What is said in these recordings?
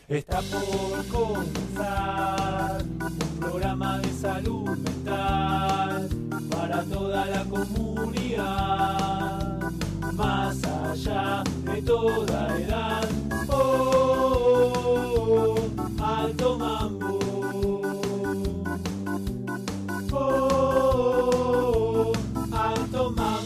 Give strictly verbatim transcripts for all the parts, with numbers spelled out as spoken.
Está por comenzar un programa de salud mental para toda la comunidad, más allá de toda edad. Oh, Alto Mambo. Oh, Alto Mambo.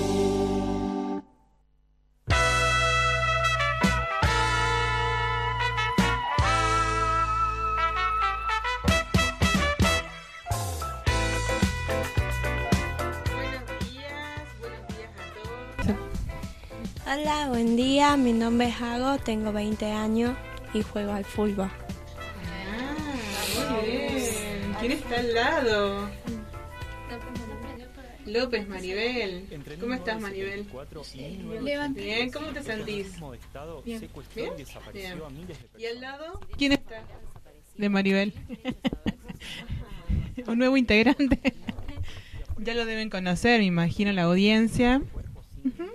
Hola, buen día, mi nombre es Hago, tengo veinte años y juego al fútbol. Ah, muy bien. ¿Quién está al lado? López Maribel. ¿Cómo estás, Maribel? Bien, ¿cómo te sentís? Bien. Bien. Bien. ¿Y al lado? ¿Quién está? De Maribel. Un nuevo integrante. Ya lo deben conocer, me imagino, la audiencia. Uh-huh.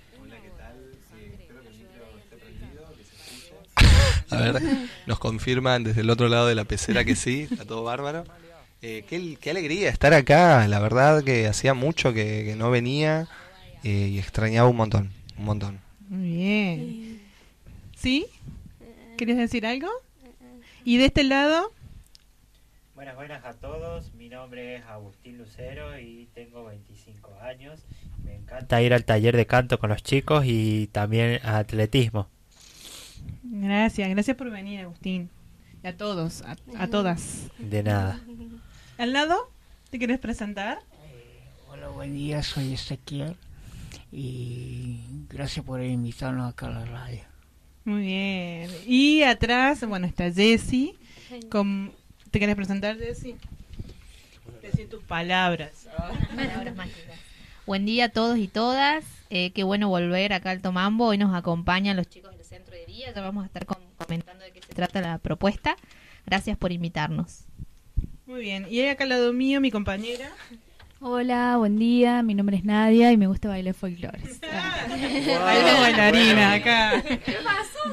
A ver, nos confirman desde el otro lado de la pecera que sí, está todo bárbaro. Eh, qué, qué alegría estar acá, la verdad que hacía mucho que, que no venía eh, y extrañaba un montón, un montón. Muy bien. ¿Sí? ¿Querías decir algo? ¿Y de este lado? Buenas, buenas a todos, mi nombre es Agustín Lucero y tengo veinticinco años. Me encanta ir al taller de canto con los chicos y también a atletismo. Gracias, gracias por venir, Agustín. Y a todos, a, a todas. De nada. ¿Al lado? ¿Te quieres presentar? Eh, hola, buen día, soy Ezequiel y gracias por invitarnos acá a la radio. Muy bien. Y atrás, bueno, está Jessy. Con... ¿Te quieres presentar, Jessy? Decir tus palabras. Palabras mágicas. Buen día a todos y todas. Eh, qué bueno volver acá al Tomambo. Hoy nos acompañan los chicos del centro de día. Ya vamos a estar com- comentando de qué se trata la propuesta. Gracias por invitarnos. Muy bien. Y acá al lado mío, mi compañera. Hola, buen día. Mi nombre es Nadia y me gusta bailar folclore. Ah, wow. Baila bailarina acá. ¿Qué pasó?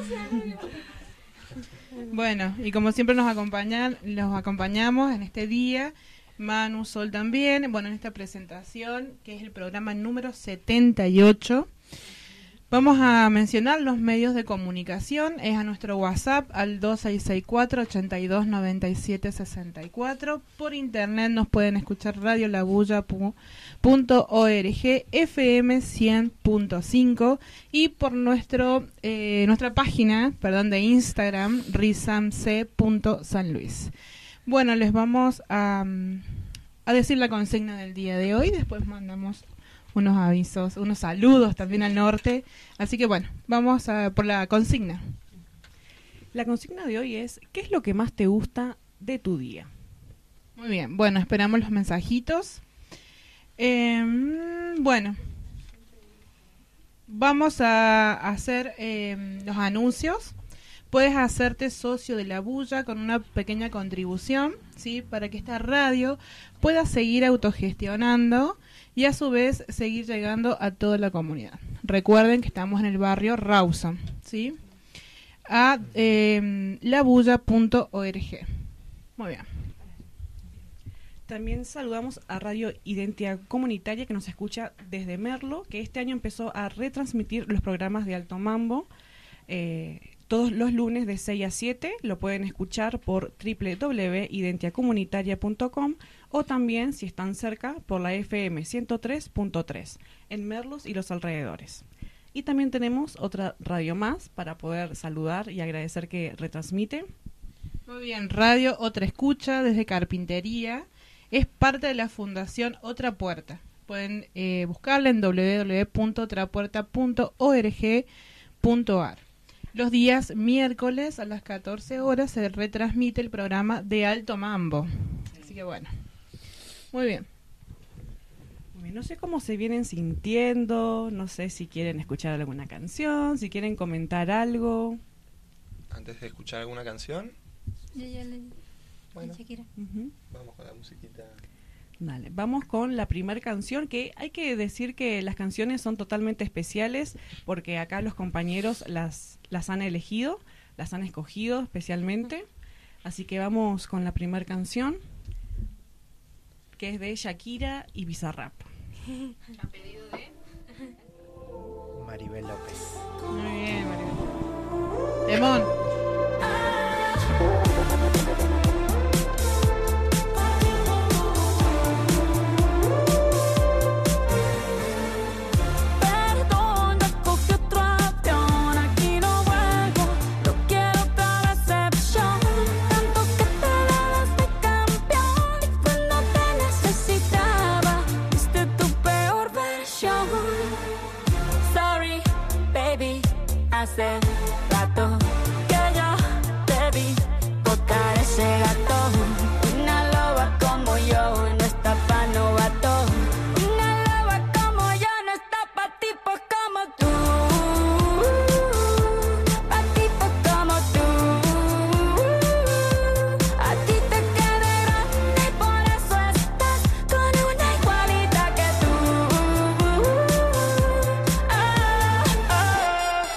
Bueno, y como siempre nos acompañan, los acompañamos en este día. Manu, Sol también, bueno, en esta presentación, que es el programa número setenta y ocho. Vamos a mencionar los medios de comunicación, es a nuestro WhatsApp al dos seis seis cuatro, ocho dos nueve siete seis cuatro. Por internet nos pueden escuchar radio labulla punto org, F M cien punto cinco y por nuestro eh, nuestra página, perdón, de Instagram, risamc punto san luis. Bueno, les vamos a, a decir la consigna del día de hoy, después mandamos unos avisos, unos saludos también al norte. Así que bueno, vamos a por la consigna. La consigna de hoy es, ¿qué es lo que más te gusta de tu día? Muy bien, bueno, esperamos los mensajitos. Eh, bueno, vamos a hacer eh, los anuncios. Puedes hacerte socio de La Bulla con una pequeña contribución, ¿sí? Para que esta radio pueda seguir autogestionando y a su vez seguir llegando a toda la comunidad. Recuerden que estamos en el barrio Rawson, ¿sí? A eh, labulla punto org. Muy bien. También saludamos a Radio Identidad Comunitaria, que nos escucha desde Merlo, que este año empezó a retransmitir los programas de Alto Mambo. Eh, todos los lunes de seis a siete lo pueden escuchar por doble u doble u doble u punto identidad comunitaria punto com o también, si están cerca, por la F M ciento tres punto tres en Merlos y los alrededores. Y también tenemos otra radio más para poder saludar y agradecer que retransmite. Muy bien, Radio Otra Escucha desde Carpintería. Es parte de la Fundación Otra Puerta. Pueden eh, buscarla en doble u doble u doble u punto otra puerta punto org punto a r. Los días miércoles a las catorce horas se retransmite el programa de Alto Mambo. Así que bueno, muy bien. No sé cómo se vienen sintiendo, no sé si quieren escuchar alguna canción, si quieren comentar algo. Antes de escuchar alguna canción, Yo ya le... bueno, Uh-huh. vamos con la musiquita. Dale, vamos con la primera canción, que hay que decir que las canciones son totalmente especiales porque acá los compañeros las, las han elegido las han escogido especialmente. Así que vamos con la primera canción, que es de Shakira y Bizarrap. A pedido de Maribel López. Muy bien, Maribel. Demón. Perdona, cogí otro avión, aquí no vuelvo, no quiero otra decepción. Tanto que te dabas de campeón y cuando te necesitaba, diste tu peor versión. Sorry, baby, hace rato que yo te vi botar ese gato. Una loba como yo no está pa' novato. Una loba como yo no está pa' tipos como tú. Pa' tipos como tú. A ti te quedé grande y por eso estás con una igualita que tú. Ah, ah.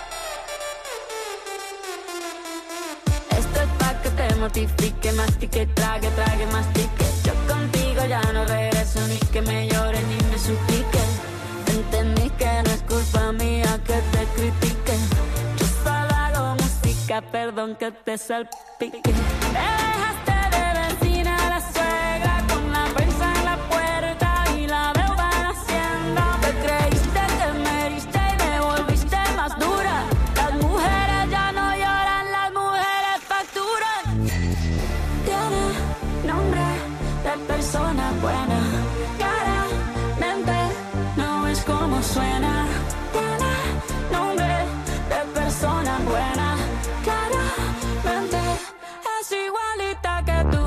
Esto es pa' que te mortifique, mastique, trague, trague, mastique. Yo contigo ya no regreso, ni que me llore ni me suplique. Entendí que no es culpa mía que te critique. Yo solo hago música, perdón que te salpique. Me dejaste de vecina a la suegra con la prensa en la puerta y la deuda en la hacienda. Te creíste que me heriste y me volviste más dura. Las mujeres ya no lloran, las mujeres facturan. Tiene nombre de persona buena, claramente no es como suena. Tiene nombre de persona buena, claramente es igualita que tú.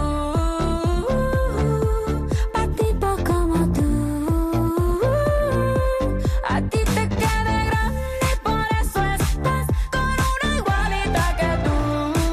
Pa' tipo como tú. A ti te quedé grande y por eso estás con una igualita que tú.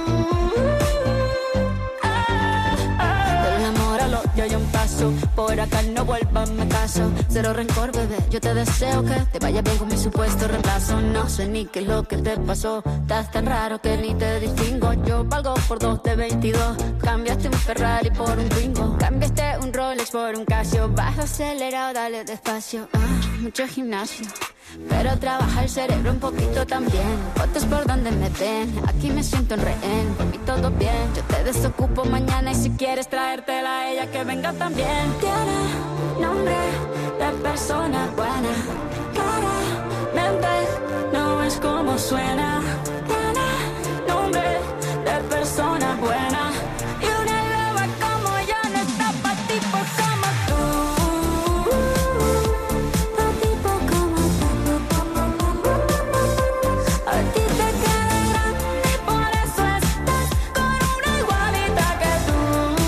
Ah, ah. Del amor al odio hay un paso, por acá no vuelvas, me caso. Cero rencor, bebé, yo te deseo que te vaya bien con mi supuesto reemplazo. No sé ni qué es lo que te pasó, estás tan raro que ni te distingo. Yo valgo por dos de veintidós, cambiaste un Ferrari por un Twingo. Cambiaste un Rolex por un Casio, baja acelerado, dale despacio. Ah, mucho gimnasio, pero trabaja el cerebro un poquito también. Fotos por donde me ven, aquí me siento en rehén. Por mí todo bien, yo te desocupo mañana y si quieres traértela a ella que venga también. Tiene nombre de persona buena, claramente no es como suena. Tiene nombre de persona buena y una loba como yo no está pa' tipos como tú. Pa' tipos como tú. A ti te quedé grande y por eso estás con una igualita que tú.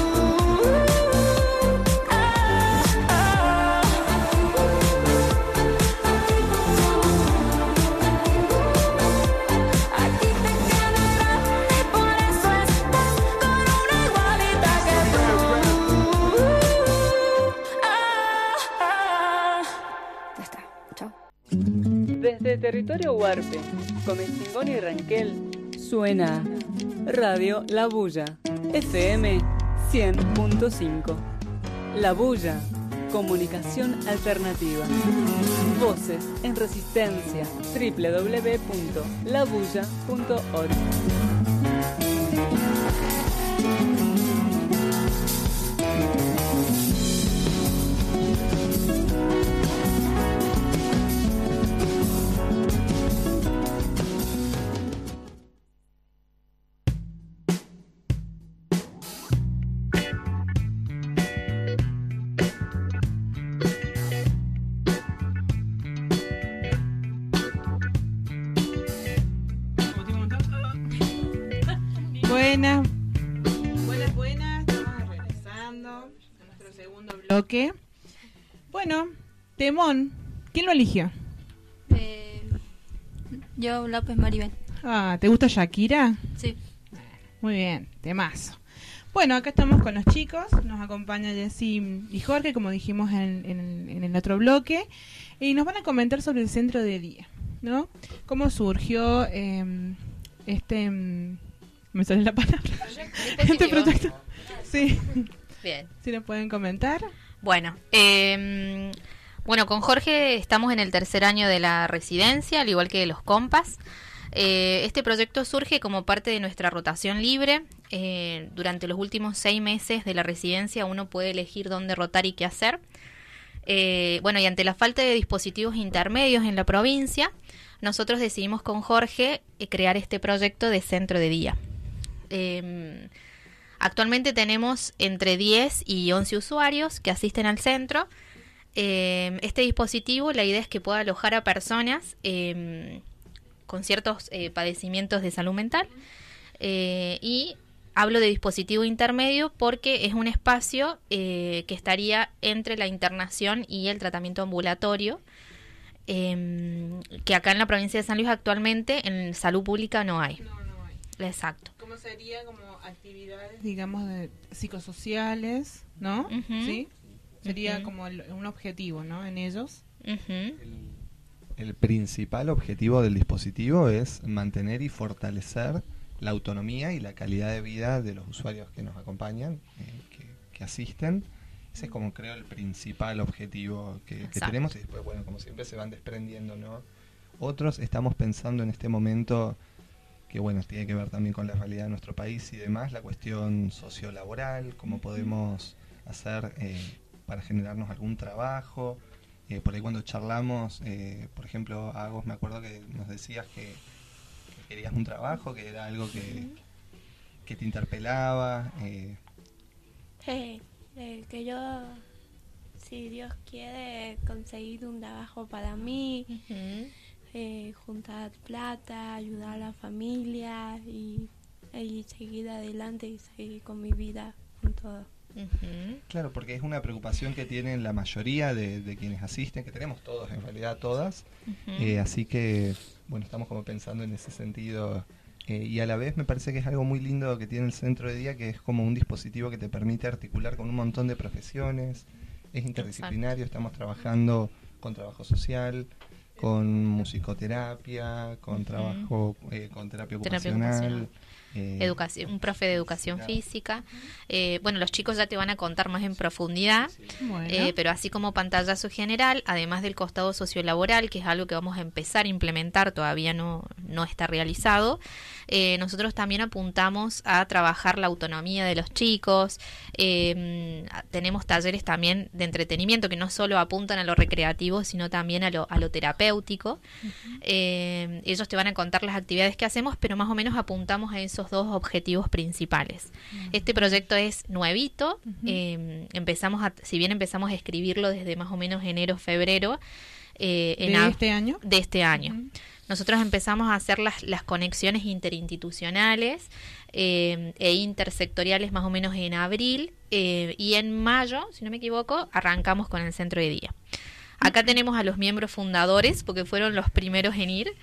Ah, ah. A ti te quedé grande y por eso estás con una igualita que tú. Ah, ah. Ya está, chao. Desde territorio Huarpe, Comecingón y Ranquel, suena Radio La Bulla, F M cien punto cinco. La Bulla, comunicación alternativa. Voces en resistencia, doble u doble u doble u punto la bulla punto org. Buenas, buenas, buenas. Estamos regresando a nuestro segundo bloque. Bueno, temón. ¿Quién lo eligió? Eh, yo, López Maribel. Ah, ¿te gusta Shakira? Sí. Muy bien, temazo. Bueno, acá estamos con los chicos. Nos acompaña Jessy y Jorge, como dijimos en, en, en el otro bloque. Y nos van a comentar sobre el centro de día, ¿no? Cómo surgió eh, este... Me sale la palabra. Este proyecto. Sí. Bien. Si lo pueden comentar. Bueno, eh, bueno, con Jorge estamos en el tercer año de la residencia, al igual que los compas. Eh, este proyecto surge como parte de nuestra rotación libre. Eh, durante los últimos seis meses de la residencia uno puede elegir dónde rotar y qué hacer. Eh, bueno, y ante la falta de dispositivos intermedios en la provincia, nosotros decidimos con Jorge eh, crear este proyecto de centro de día. Eh, actualmente tenemos entre diez y once usuarios que asisten al centro. Eh, este dispositivo, la idea es que pueda alojar a personas eh, con ciertos eh, padecimientos de salud mental. Eh, y hablo de dispositivo intermedio porque es un espacio eh, que estaría entre la internación y el tratamiento ambulatorio, eh, que acá en la provincia de San Luis actualmente en salud pública no hay. No, no hay. Exacto. ¿Cómo sería como actividades, digamos, de psicosociales, ¿no? Uh-huh. Sí. Sería Uh-huh. como el- un objetivo, ¿no? En ellos. Uh-huh. El principal objetivo del dispositivo es mantener y fortalecer la autonomía y la calidad de vida de los usuarios que nos acompañan, eh, que, que asisten. Ese es como creo el principal objetivo que, que Exacto. tenemos, y después, bueno, como siempre se van desprendiendo, ¿no? Otros estamos pensando en este momento que, bueno, tiene que ver también con la realidad de nuestro país y demás, la cuestión sociolaboral, cómo podemos hacer eh, para generarnos algún trabajo. Eh, por ahí cuando charlamos, eh, por ejemplo, Agos, me acuerdo que nos decías que, que querías un trabajo, que era algo que, que te interpelaba. Eh, Sí, eh, que yo, si Dios quiere, conseguir un trabajo para mí, Uh-huh. eh, juntar plata, ayudar a la familia y, y seguir adelante y seguir con mi vida con todo. Uh-huh. claro, porque es una preocupación que tienen la mayoría de, de quienes asisten, que tenemos todos, en realidad todas. Uh-huh. Eh, así que, bueno, estamos como pensando en ese sentido. Eh, y a la vez me parece que es algo muy lindo que tiene el centro de día, que es como un dispositivo que te permite articular con un montón de profesiones. Es interdisciplinario, estamos trabajando con trabajo social, con musicoterapia, con Ujú. trabajo, eh, con terapia Terapia ocupacional. ocupacional. eh, Educación, un profe de educación claro. física. Eh, bueno, los chicos ya te van a contar más en profundidad, Bueno. eh, pero así como pantallazo general, además del costado sociolaboral, que es algo que vamos a empezar a implementar, todavía no, no está realizado, eh, nosotros también apuntamos a trabajar la autonomía de los chicos. Eh, tenemos talleres también de entretenimiento que no solo apuntan a lo recreativo, sino también a lo, a lo terapéutico. Eh, ellos te van a contar las actividades que hacemos, pero más o menos apuntamos a esos dos objetivos principales. Este proyecto es nuevito, eh, empezamos a, si bien empezamos a escribirlo desde más o menos enero, febrero, eh, en ¿De a- este año? de este año. Ujú. Nosotros empezamos a hacer las, las conexiones interinstitucionales eh, e intersectoriales más o menos en abril, eh, y en mayo, si no me equivoco, arrancamos con el centro de día. Acá tenemos a los miembros fundadores, porque fueron los primeros en ir.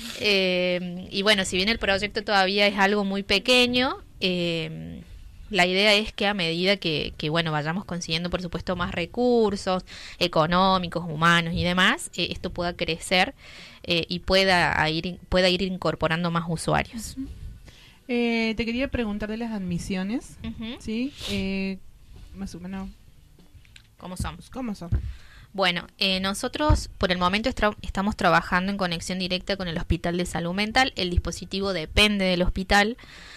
Eh, y bueno, si bien el proyecto todavía es algo muy pequeño, eh, la idea es que a medida que, que bueno, vayamos consiguiendo, por supuesto, más recursos económicos, humanos y demás, eh, esto pueda crecer eh, y pueda a ir, pueda ir incorporando más usuarios. Eh, te quería preguntar de las admisiones, Ujú. ¿sí? Eh, más o menos, ¿Cómo son? ¿cómo son? Bueno, eh, nosotros por el momento estra- estamos trabajando en conexión directa con el Hospital de Salud Mental. El dispositivo depende del hospital,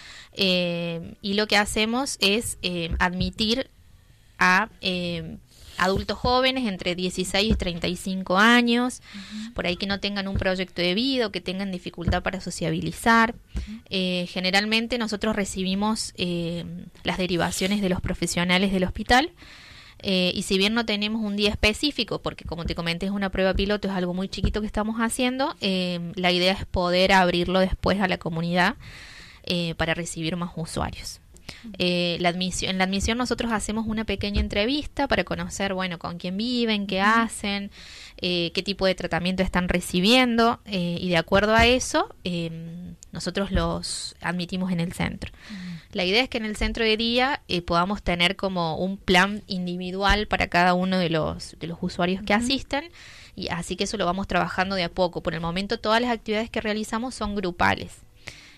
eh, y lo que hacemos es eh, admitir a eh, adultos jóvenes entre dieciséis y treinta y cinco años, por ahí que no tengan un proyecto de vida o que tengan dificultad para sociabilizar. Eh, generalmente nosotros recibimos eh, las derivaciones de los profesionales del hospital. Eh, y si bien no tenemos un día específico, porque como te comenté es una prueba piloto, es algo muy chiquito que estamos haciendo, eh, la idea es poder abrirlo después a la comunidad eh, para recibir más usuarios. Eh, la admisión, en la admisión nosotros hacemos una pequeña entrevista para conocer, bueno, con quién viven, qué hacen, eh, qué tipo de tratamiento están recibiendo, eh, y de acuerdo a eso eh, nosotros los admitimos en el centro. La idea es que en el centro de día eh, podamos tener como un plan individual para cada uno de los, de los usuarios que asisten, y así que eso lo vamos trabajando de a poco. Por el momento todas las actividades que realizamos son grupales.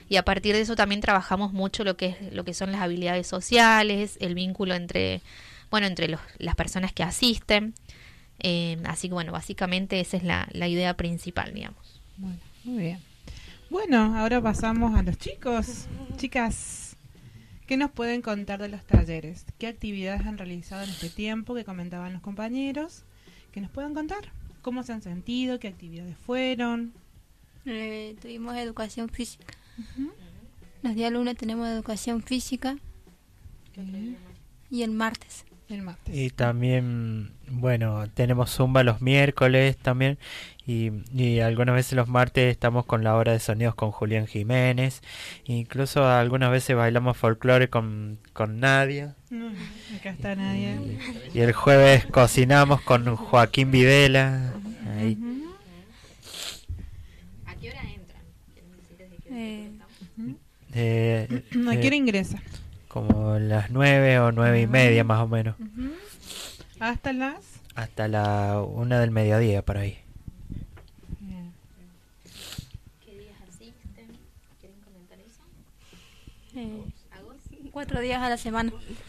y a partir de eso también trabajamos mucho lo que es lo que son las habilidades sociales, el vínculo entre, bueno, entre los, las personas que asisten. Eh, así que bueno, básicamente esa es la, la idea principal, digamos. Bueno, muy bien. Bueno, ahora pasamos a los chicos. Chicas, ¿qué nos pueden contar de los talleres? ¿Qué actividades han realizado en este tiempo que comentaban los compañeros? ¿Qué nos puedan contar? ¿Cómo se han sentido? ¿Qué actividades fueron? Eh, tuvimos educación física. Uh-huh. Los días lunes tenemos educación física. Okay. Y el martes. El martes. Y también, bueno, tenemos Zumba los miércoles también. Y, y algunas veces los martes estamos con la hora de sonidos con Julián Jiménez. Incluso algunas veces bailamos folclore con, con Nadia. No, acá está Nadia. Y, y el jueves cocinamos con Joaquín Videla. Ahí. Uh-huh. ¿A qué hora entran? Eh, Eh, ¿A qué eh, hora ingresa? Como las nueve o nueve y media más o menos. Uh-huh. ¿Hasta las? Hasta la una del mediodía, por ahí. Bien. ¿Qué días asisten? ¿Quieren comentar eso? eh, cuatro días a la semana.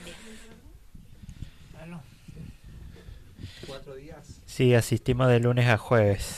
¿Cuatro días? Sí, asistimos de lunes a jueves.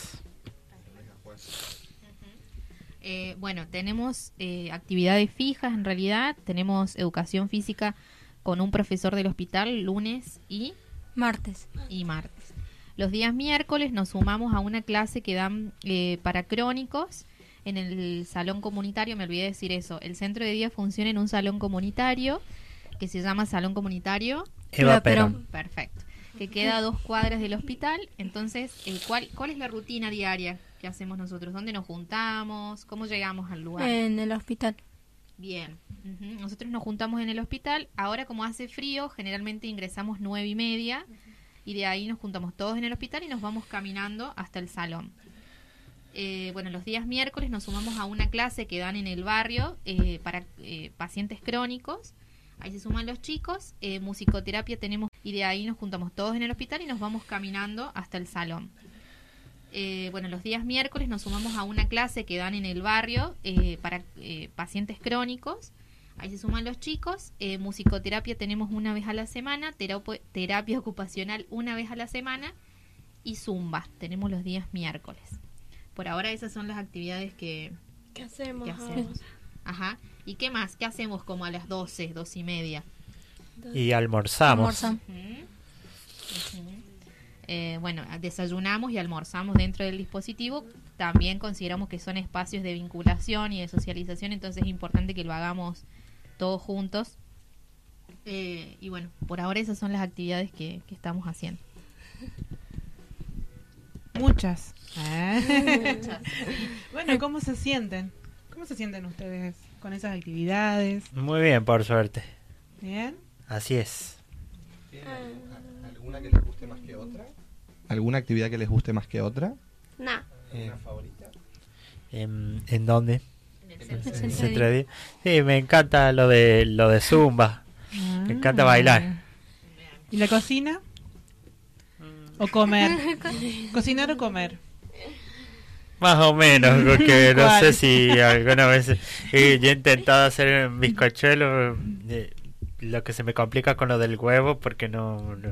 Eh, bueno, tenemos eh, actividades fijas en realidad, tenemos educación física con un profesor del hospital lunes y martes. Y martes. Los días miércoles nos sumamos a una clase que dan eh, para crónicos en el salón comunitario, me olvidé decir eso, el centro de día funciona en un salón comunitario que se llama Salón Comunitario Eva Perón. Perfecto, que queda a dos cuadras del hospital. Entonces, eh, ¿cuál, ¿cuál es la rutina diaria que hacemos nosotros? ¿Dónde nos juntamos? ¿Cómo llegamos al lugar? En el hospital. Bien, uh-huh. Nosotros nos juntamos en el hospital. Ahora, como hace frío, generalmente ingresamos nueve y media y de ahí nos juntamos todos en el hospital y nos vamos caminando hasta el salón. Eh, bueno, los días miércoles nos sumamos a una clase que dan en el barrio eh, para eh, pacientes crónicos. Ahí se suman los chicos. Eh, musicoterapia tenemos y de ahí nos juntamos todos en el hospital y nos vamos caminando hasta el salón. Eh, bueno, los días miércoles nos sumamos a una clase que dan en el barrio eh, para eh, pacientes crónicos. Ahí se suman los chicos. Eh, musicoterapia tenemos una vez a la semana, terapia, terapia ocupacional una vez a la semana y zumba tenemos los días miércoles. Por ahora esas son las actividades que, ¿Qué hacemos? que hacemos. Ajá. ¿Y qué más? ¿Qué hacemos como a las doce, doce y media? Y almorzamos. Uh-huh. Uh-huh. Eh, bueno, desayunamos y almorzamos dentro del dispositivo. También consideramos que son espacios de vinculación y de socialización, entonces es importante que lo hagamos todos juntos. Eh, y bueno, por ahora esas son las actividades que, que estamos haciendo. Muchas. Muchas. Bueno, ¿cómo se sienten? ¿Cómo se sienten ustedes con esas actividades? Muy bien, por suerte. ¿Bien? Así es. ¿Alguna que les guste más que otra? ¿Alguna actividad que les guste más que otra? No. Eh, ¿Una favorita? ¿En, ¿en dónde? En el En centro. el centro de día. Sí, me encanta lo de lo de Zumba. Ah. Me encanta bailar. ¿Y la cocina? ¿O comer? ¿Cocinar o comer? Más o menos, porque no ¿Cuál? sé si alguna vez eh, yo he intentado hacer un bizcochuelo, eh, lo que se me complica con lo del huevo, porque no... no.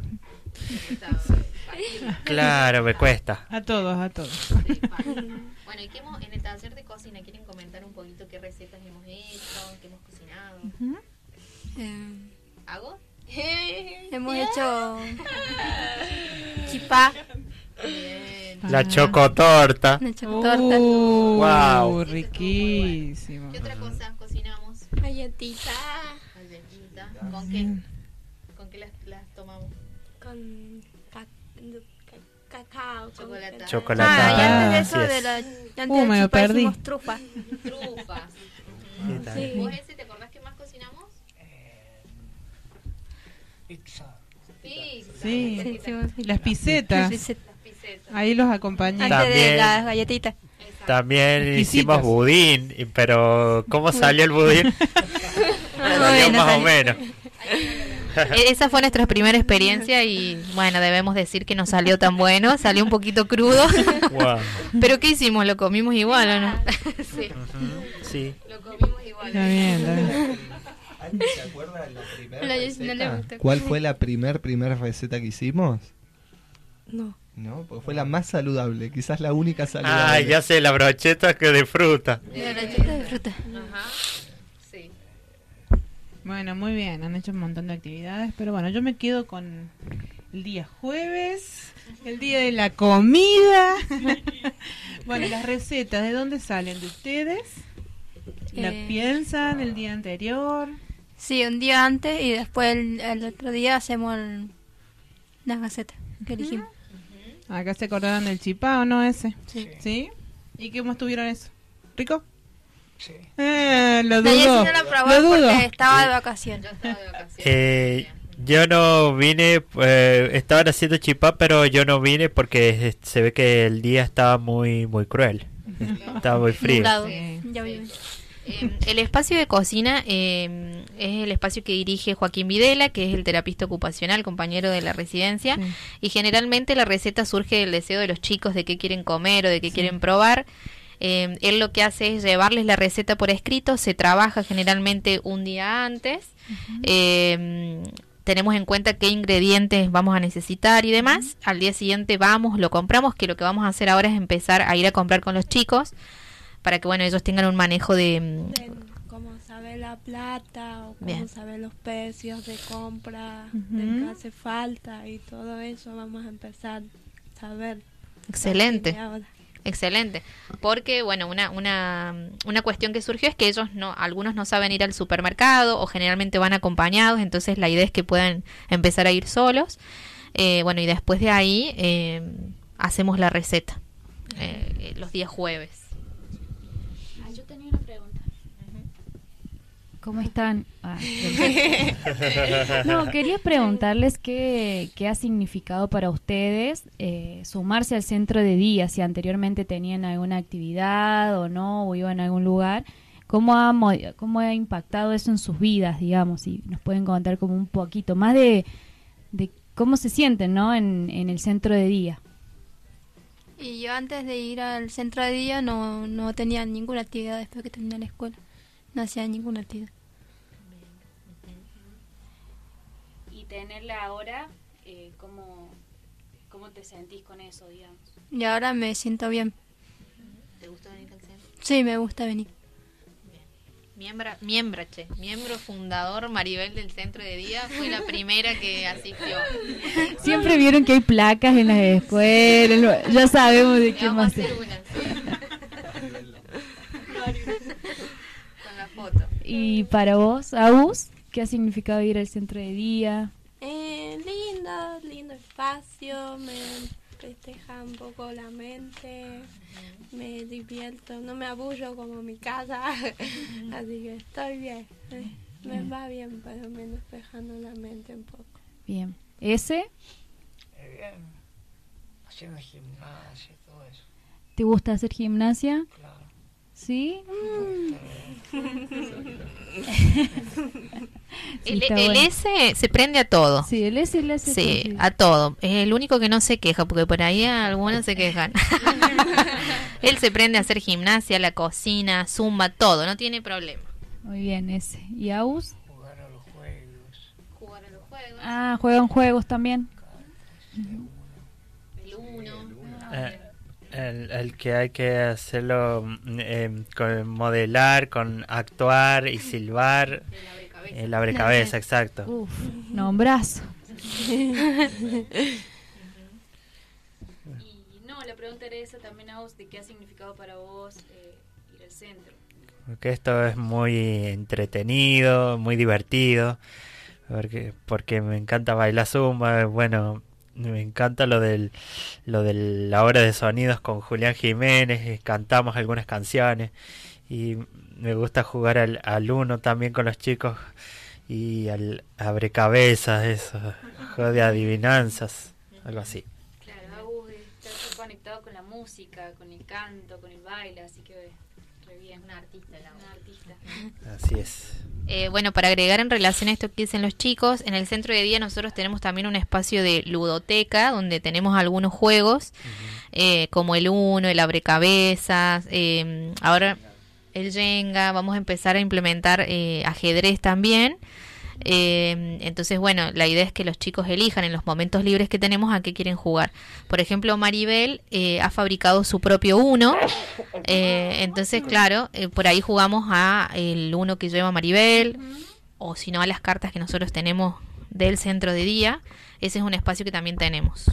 Claro, me cuesta. A todos, a todos. Sí, bueno, y qué hemos, en el taller de cocina, ¿quieren comentar un poquito qué recetas hemos hecho, qué hemos cocinado? Uh-huh. Eh, ¿Hago? hemos hecho chipá, Bien. La Ah. chocotorta. una chocotorta, Uh, Wow. riquísimo. ¿Qué otra cosa cocinamos? Galletita Galletita. ¿Con qué? ¿Con qué las, las tomamos? con ca- ca- cacao. con- Chocolatada. Chocolatada. Ah, y antes de así eso, es. de la, antes Uh, del me lo chipá perdí. hicimos trufa. Trufas. ¿Qué tal? Sí. ¿Vos ese te acordás qué más cocinamos? Pizza. Pizza. Sí. Sí, hicimos Las pisetas. Sí, sí. Las pisetas. Ahí los acompañé. Antes de También. las galletitas. Exacto. También Exquisitos. hicimos budín, y- pero ¿cómo salió el budín? Salió bueno, más o salió. menos. E- Esa fue nuestra primera experiencia y bueno, debemos decir que no salió tan bueno, salió un poquito crudo. Wow. Pero ¿qué hicimos? ¿Lo comimos igual o no? Sí, Ujú, sí. lo comimos Está bien, está bien. ¿Se acuerda la primera La- no le receta? gusta. ¿Cuál fue la primer, primera receta que hicimos? No. No, porque fue la más saludable, quizás la única saludable. Ah, ya sé, la brocheta que de fruta. La brocheta de fruta. Ajá. Sí. Bueno, muy bien, han hecho un montón de actividades, pero bueno, yo me quedo con el día jueves, el día de la comida. Bueno, las recetas, ¿de dónde salen? ¿De ustedes? ¿La Eh, piensan el día anterior? Sí, un día antes y después el, el otro día hacemos el- la receta que elegimos. Acá se acordaron del chipá, ¿no? Ese. Sí. ¿Sí? ¿Y cómo estuvieron eso? ¿Rico? Sí. Eh, lo La Jessie dudo. no la probó Lo dudo. porque estaba de vacaciones. Eh, yo no vine, eh, estaban haciendo chipá, pero yo no vine porque eh, se ve que el día estaba muy muy cruel. Estaba muy frío. Nublado. Sí. Ya vi. Eh, el espacio de cocina eh, es el espacio que dirige Joaquín Videla, que es el terapista ocupacional, compañero de la residencia, Sí. y generalmente la receta surge del deseo de los chicos de qué quieren comer o de qué quieren probar. Eh, él lo que hace es llevarles la receta por escrito, se trabaja generalmente un día antes, eh, tenemos en cuenta qué ingredientes vamos a necesitar y demás, al día siguiente vamos, lo compramos, que lo que vamos a hacer ahora es empezar a ir a comprar con los chicos, para que bueno ellos tengan un manejo de... De cómo saber la plata o cómo Bien. saber los precios de compra, Ujú. de qué hace falta y todo eso vamos a empezar a saber. Excelente. a partir de ahora. Excelente, porque bueno, una, una, una cuestión que surgió es que ellos no, algunos no saben ir al supermercado o generalmente van acompañados, entonces la idea es que puedan empezar a ir solos, eh, bueno, y después de ahí eh, hacemos la receta, eh, los días jueves. Ah, yo tenía una pregunta. ¿Cómo están? Ah, no, quería preguntarles qué, qué ha significado para ustedes eh, sumarse al centro de día, si anteriormente tenían alguna actividad o no, o iban a algún lugar. ¿Cómo ha, mo- cómo ha impactado eso en sus vidas, digamos? Si nos pueden contar como un poquito más de, de cómo se sienten, ¿no? En, en el centro de día. Y yo antes de ir al centro de día no, no tenía ninguna actividad después que terminé la escuela. No hacía ninguna actividad. Y tenerla ahora, eh, ¿cómo, ¿cómo te sentís con eso, digamos? Y ahora me siento bien. ¿Te gusta venir al centro? Sí, me gusta venir. Miembro, miembro, che, miembro fundador Maribel del centro de día, fue la primera que asistió. Siempre vieron que hay placas en las escuelas, lo- ya sabemos de qué Vamos a más hacer es. una, sí. Con la foto. Y para vos, Agus, ¿qué ha significado ir al centro de día? Eh, lindo, lindo espacio, me festeja un poco la mente, me divierto, no me aburro como mi casa, así que estoy bien, eh, me va bien, pero me despejando la mente un poco. Bien. ¿Ese? Eh, bien. Haciendo gimnasia y todo eso. ¿Te gusta hacer gimnasia? Claro. ¿Sí? Sí, El, está el bueno. S se prende a todo. Sí, el S le hace Sí, todo, sí. a todo. Es el único que no se queja, porque por ahí algunos se quejan. Él se prende a hacer gimnasia, la cocina, zumba, todo, no tiene problema. Muy bien, ese. ¿Y Agus? Jugar a los juegos. Jugar a los juegos. Ah, juegan juegos también. El uno. Eh, el, el que hay que hacerlo mm, eh, con modelar, con actuar y silbar. El abrecabeza, exacto. Uf, nombrazo. Y no, la pregunta era esa también a vos, de qué ha significado para vos eh, ir al centro. Porque esto es muy entretenido, muy divertido, porque porque me encanta bailar zumba, bueno, me encanta lo del lo de la hora de sonidos con Julián Jiménez, eh, cantamos algunas canciones y me gusta jugar al, al uno también con los chicos y al abrecabezas, eso, juego de adivinanzas, algo así. Claro, Agus está súper conectado con la música, con el canto, con el baile, así que re bien. Una artista, la Una artista. Así es. Eh, bueno, para agregar en relación a esto que dicen los chicos, en el centro de día nosotros tenemos también un espacio de ludoteca donde tenemos algunos juegos, uh-huh. eh, como el uno, el abrecabezas, eh, ahora el Jenga, vamos a empezar a implementar eh, ajedrez también. Eh, entonces, bueno, la idea es que los chicos elijan en los momentos libres que tenemos a qué quieren jugar. Por ejemplo, Maribel eh, ha fabricado su propio Uno. Eh, entonces, claro, eh, por ahí jugamos a el Uno que lleva Maribel, o si no a las cartas que nosotros tenemos del centro de día. Ese es un espacio que también tenemos.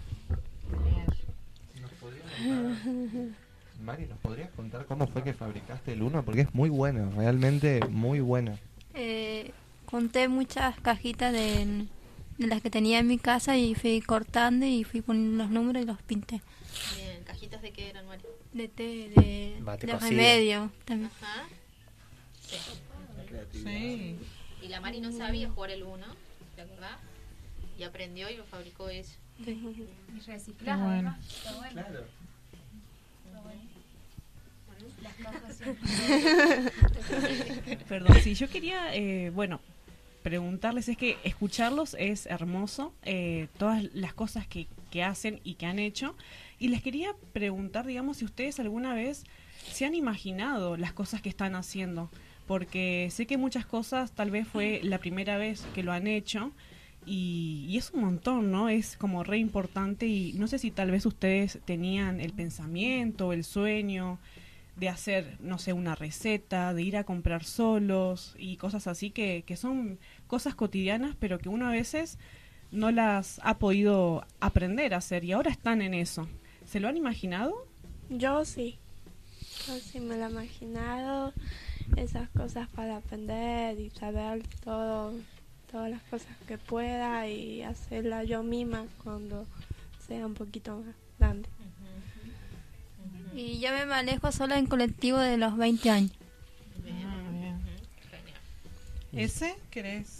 Mari, ¿nos podrías contar cómo fue que fabricaste el Uno? Porque es muy bueno, realmente muy bueno. Eh, conté muchas cajitas de, de las que tenía en mi casa y fui cortando y fui poniendo los números y los pinté. Bien, ¿cajitas de qué eran, Mari? De té, de, Mate de cocido. remedio también. Ajá. Sí. Sí. Y la Mari no sabía jugar el Uno, ¿te acordás? Y aprendió y lo fabricó ella. Sí. Y reciclás, Bueno. además. Está bueno. Claro. Está bueno. Las cajas siempre. Perdón, sí, yo quería, eh, bueno, preguntarles, es que escucharlos es hermoso, eh, todas las cosas que, que hacen y que han hecho, y les quería preguntar, digamos, si ustedes alguna vez se han imaginado las cosas que están haciendo, porque sé que muchas cosas tal vez fue la primera vez que lo han hecho, y, y es un montón, ¿no? Es como re importante, y no sé si tal vez ustedes tenían el pensamiento, el sueño de hacer, no sé, una receta, de ir a comprar solos y cosas así que, que son cosas cotidianas, pero que uno a veces no las ha podido aprender a hacer y ahora están en eso. ¿Se lo han imaginado? Yo sí. Yo sí me lo he imaginado. Esas cosas para aprender y saber todo, todas las cosas que pueda y hacerla yo misma cuando sea un poquito más grande. Y yo me manejo sola en colectivo de los veinte años. Ah, bien. ¿Ese querés?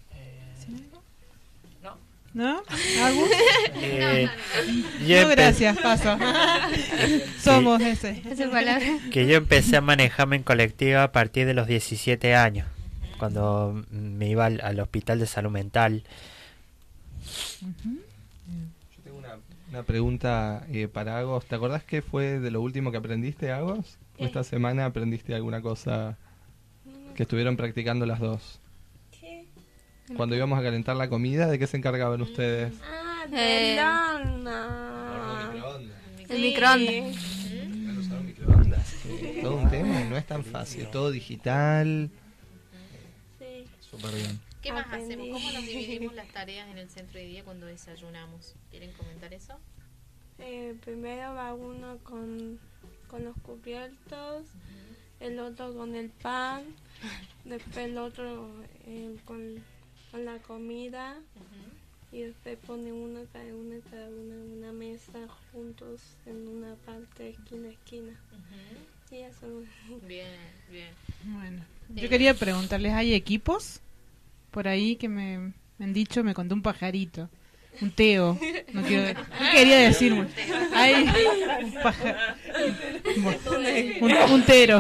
No. ¿No? ¿Agus? Eh, no, yo no, empe- gracias, paso. Somos ese. Esa palabra. Que yo empecé a manejarme en colectiva a partir de los diecisiete años, cuando me iba al, al hospital de salud mental. Uh-huh. Yo tengo una, una pregunta eh, para Agos. ¿Te acordás qué fue de lo último que aprendiste, Agos? ¿O esta semana aprendiste alguna cosa que estuvieron practicando las dos? ¿Qué? Cuando íbamos a calentar la comida, ¿de qué se encargaban ustedes? Ah, Eh, perdón. No. microondas. El microondas. Claro, usar microondas. Eh, todo un tema, no es tan fácil. Todo digital. Sí. Súper bien. ¿Qué más Aprendí. hacemos? ¿Cómo nos dividimos las tareas en el centro de día cuando desayunamos? ¿Quieren comentar eso? Eh, primero va uno con, con los cubiertos, el otro con el pan, después el otro eh, con, con la comida y después pone uno cada uno cada uno en una mesa juntos en una parte esquina a esquina. Y eso. Bien, bien. Bueno, Eh, yo quería preguntarles, ¿hay equipos por ahí que me, me han dicho? Me contó un pajarito, un Teo, no, quiero, no quería decir mucho. Hay un paja- un, un tero.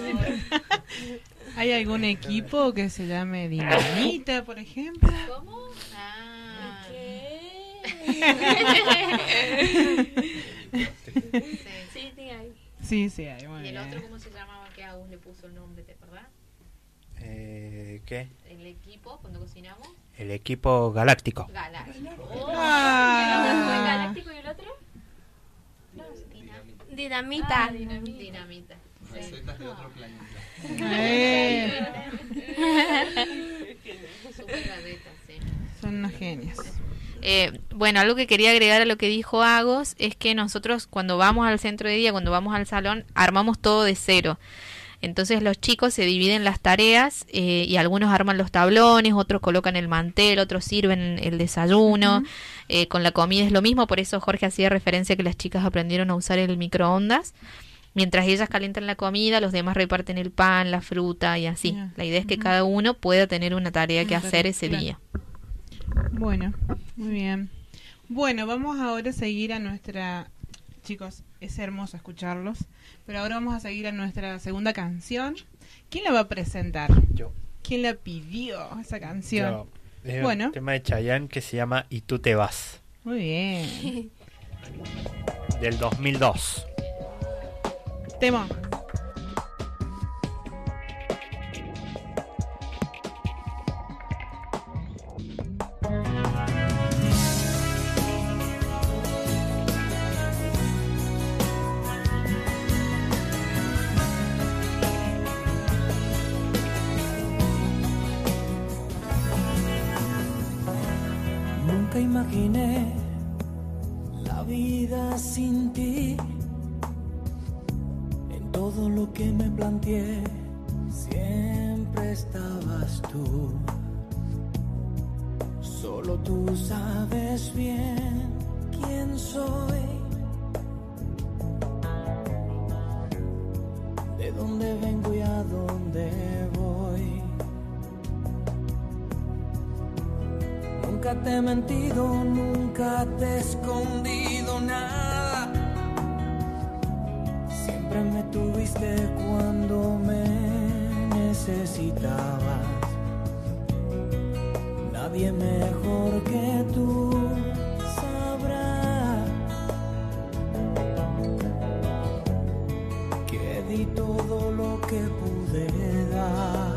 ¿Hay algún equipo que se llame Dinamita, por ejemplo? ¿Cómo? Ah. Sí, sí hay. Sí, sí, hay. Muy ¿Y el bien. otro cómo se llamaba? Que Agus le puso el nombre, ¿te acordás? Eh, ¿Qué? El equipo, cuando cocinamos. El equipo galáctico. Galáctico. Ah. ¿El galáctico y el otro? Dinamita. Ah, dinamita. Dinamita. Recetas de otro planeta. Eh, Super galletas, sí. son unos genios. Eh, bueno, algo que quería agregar a lo que dijo Agos es que nosotros cuando vamos al centro de día, cuando vamos al salón, armamos todo de cero. Entonces los chicos se dividen las tareas eh, y algunos arman los tablones, otros colocan el mantel, otros sirven el desayuno. Uh-huh. eh, con la comida es lo mismo, por eso Jorge hacía referencia a que las chicas aprendieron a usar el microondas. Mientras ellas calientan la comida, los demás reparten el pan, la fruta y así. Yeah. La idea es que uh-huh. cada uno pueda tener una tarea que hacer tarea, ese claro. día. Bueno, muy bien. Bueno, vamos ahora a seguir a nuestra... Chicos, es hermoso escucharlos, pero ahora vamos a seguir a nuestra segunda canción. ¿Quién la va a presentar? Yo. ¿Quién la pidió esa canción? Yo. Es bueno. un tema de Chayanne que se llama Y tú te vas. Muy bien. Del dos mil dos. Tema. imaginé la vida sin ti. En todo lo que me planteé siempre estabas tú. Solo tú sabes bien quién soy, de dónde vengo y a dónde voy. Nunca te he mentido, nunca te he escondido nada. Siempre me tuviste cuando me necesitabas. Nadie mejor que tú sabrá que di todo lo que pude dar.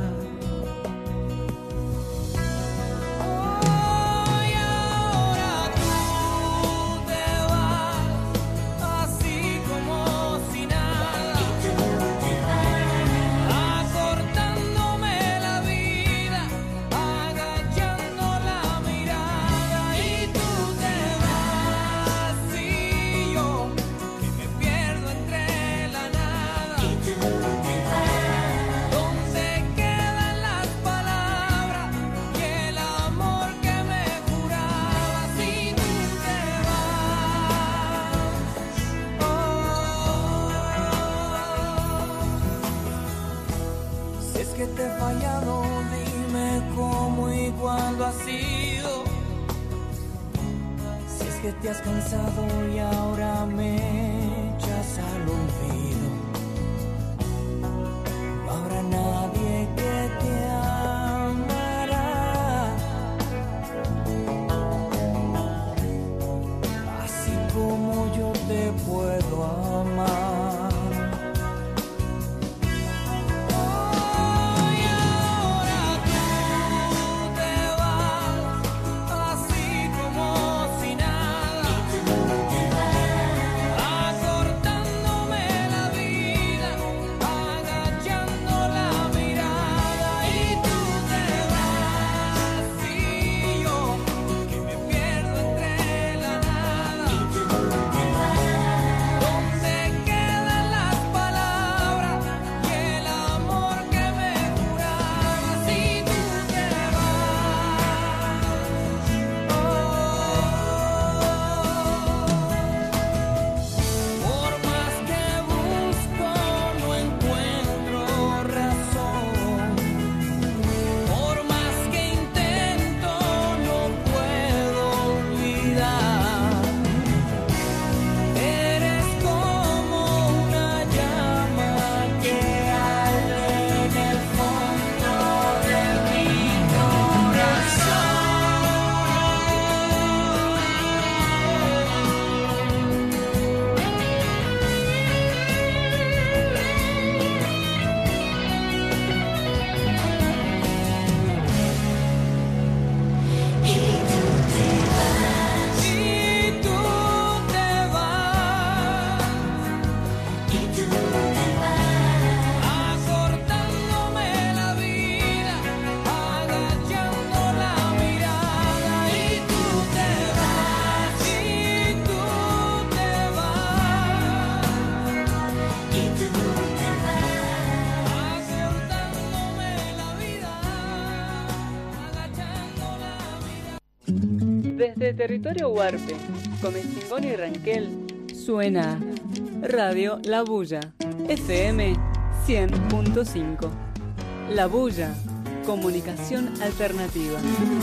Que te he fallado, dime cómo y cuándo ha sido. Si es que te has cansado y ahora me echas al olvido, no habrá nadie que te amará así como yo te puedo amar. Desde territorio huarpe, Comecingón y Ranquel, suena Radio La Bulla, F M cien punto cinco. La Bulla, comunicación alternativa.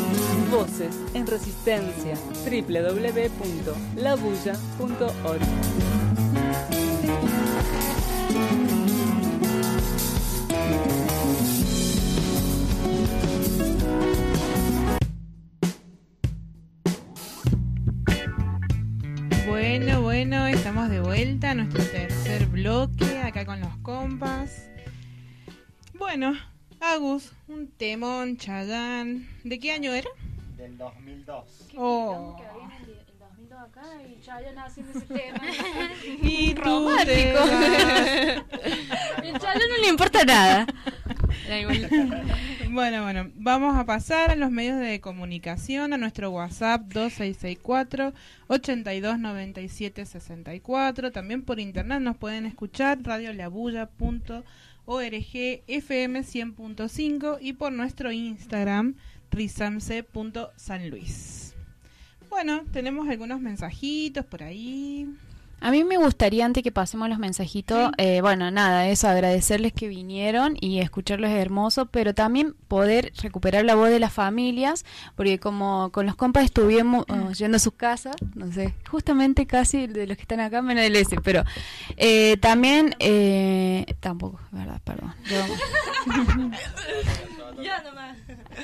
Voces en resistencia, doble u doble u doble u punto la bulla punto org. Bueno, bueno, estamos de vuelta a nuestro tercer bloque, acá con los compas. Bueno, Agus, un temón, Chayanne. ¿De qué año era? Del dos mil dos. Oh. El dos mil dos acá y Chayanne haciendo ese tema. Y romántico. El Chayanne no le importa nada. Bueno, bueno, vamos a pasar a los medios de comunicación, a nuestro WhatsApp dos seis seis cuatro, ocho dos nueve siete seis cuatro. También por internet nos pueden escuchar radio labulla punto org, F M cien punto cinco y por nuestro Instagram risamce punto sanluis. Bueno, tenemos algunos mensajitos por ahí. A mí me gustaría, antes que pasemos los mensajitos, ¿sí? eh, bueno, nada, eso, agradecerles que vinieron y escucharlos es hermoso, pero también poder recuperar la voz de las familias, porque como con los compas estuvimos uh, yendo a sus casas, no sé, justamente casi de los que están acá, menos del S, pero eh, también, eh, tampoco, verdad, perdón. Yo, Ya nomás.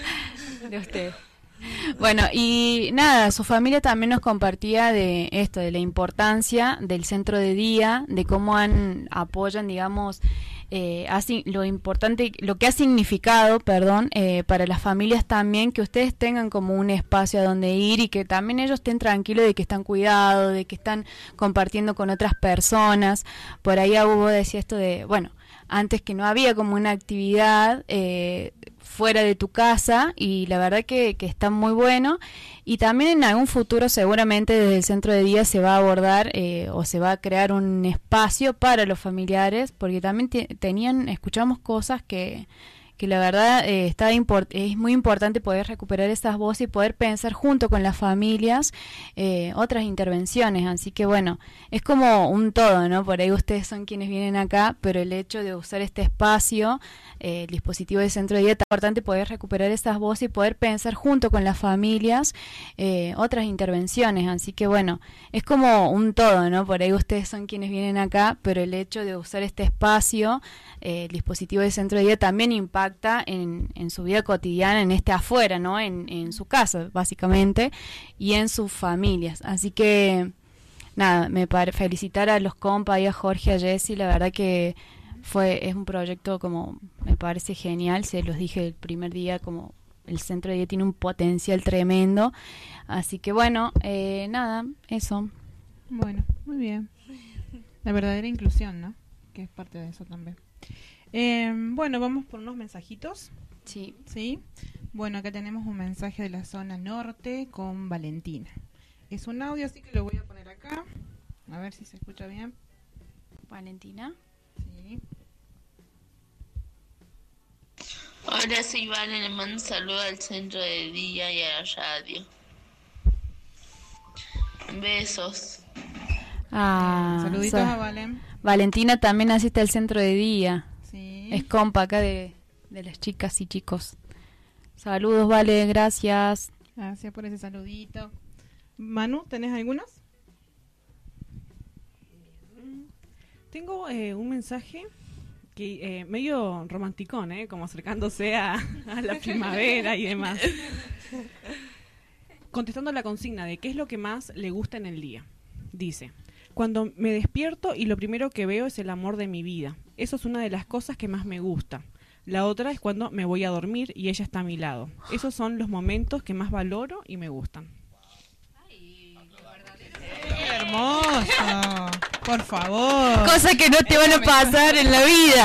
de usted. Bueno, y nada, su familia también nos compartía de esto, de la importancia del centro de día, de cómo han apoyan, digamos, eh, así, lo importante, lo que ha significado, perdón, eh, para las familias también, que ustedes tengan como un espacio a donde ir y que también ellos estén tranquilos de que están cuidados, de que están compartiendo con otras personas. Por ahí Hugo decía esto de, bueno, antes que no había como una actividad eh, fuera de tu casa, y la verdad que, que está muy bueno. Y también en algún futuro seguramente desde el centro de día se va a abordar eh, o se va a crear un espacio para los familiares, porque también te, tenían, escuchamos cosas que, que la verdad eh, está import- es muy importante poder recuperar esas voces y poder pensar junto con las familias eh, otras intervenciones. Así que bueno, es como un todo, ¿no? Por ahí ustedes son quienes vienen acá, pero el hecho de usar este espacio, eh, el dispositivo de centro de día, es importante poder recuperar esas voces y poder pensar junto con las familias eh, otras intervenciones. Así que bueno, es como un todo, ¿no? Por ahí ustedes son quienes vienen acá, pero el hecho de usar este espacio, eh, el dispositivo de centro de día, también impacta En, en su vida cotidiana, en este afuera, ¿no? En, en su casa, básicamente, y en sus familias. Así que, nada, me pare, felicitar a los compas y a Jorge, a Jessy, la verdad que fue es un proyecto como, me parece genial, se los dije el primer día, como el centro de día tiene un potencial tremendo. Así que bueno, eh, nada, eso. Bueno, muy bien. La verdadera inclusión, ¿no? Que es parte de eso también. Eh, bueno, vamos por unos mensajitos. Sí. Sí. Bueno, acá tenemos un mensaje de la zona norte con Valentina. Es un audio, así que lo voy a poner acá. A ver si se escucha bien. Valentina. Sí. Hola, soy Vale, le mando un saludo al centro de día y a la radio. Besos. Ah, Saluditos so, a Valen. Valentina también asiste al centro de día. Sí. Es compa acá de, de las chicas y chicos. Saludos, Vale, gracias. Gracias por ese saludito. Manu, ¿tenés algunos? Tengo eh, un mensaje que eh, medio romanticón, ¿eh? Como acercándose a, a la primavera y demás. Contestando la consigna de qué es lo que más le gusta en el día. Dice: cuando me despierto y lo primero que veo es el amor de mi vida. Eso es una de las cosas que más me gusta. La otra es cuando me voy a dormir y ella está a mi lado. Esos son los momentos que más valoro y me gustan. ¡Qué hermoso! Por favor. Cosas que no te van a pasar en la vida.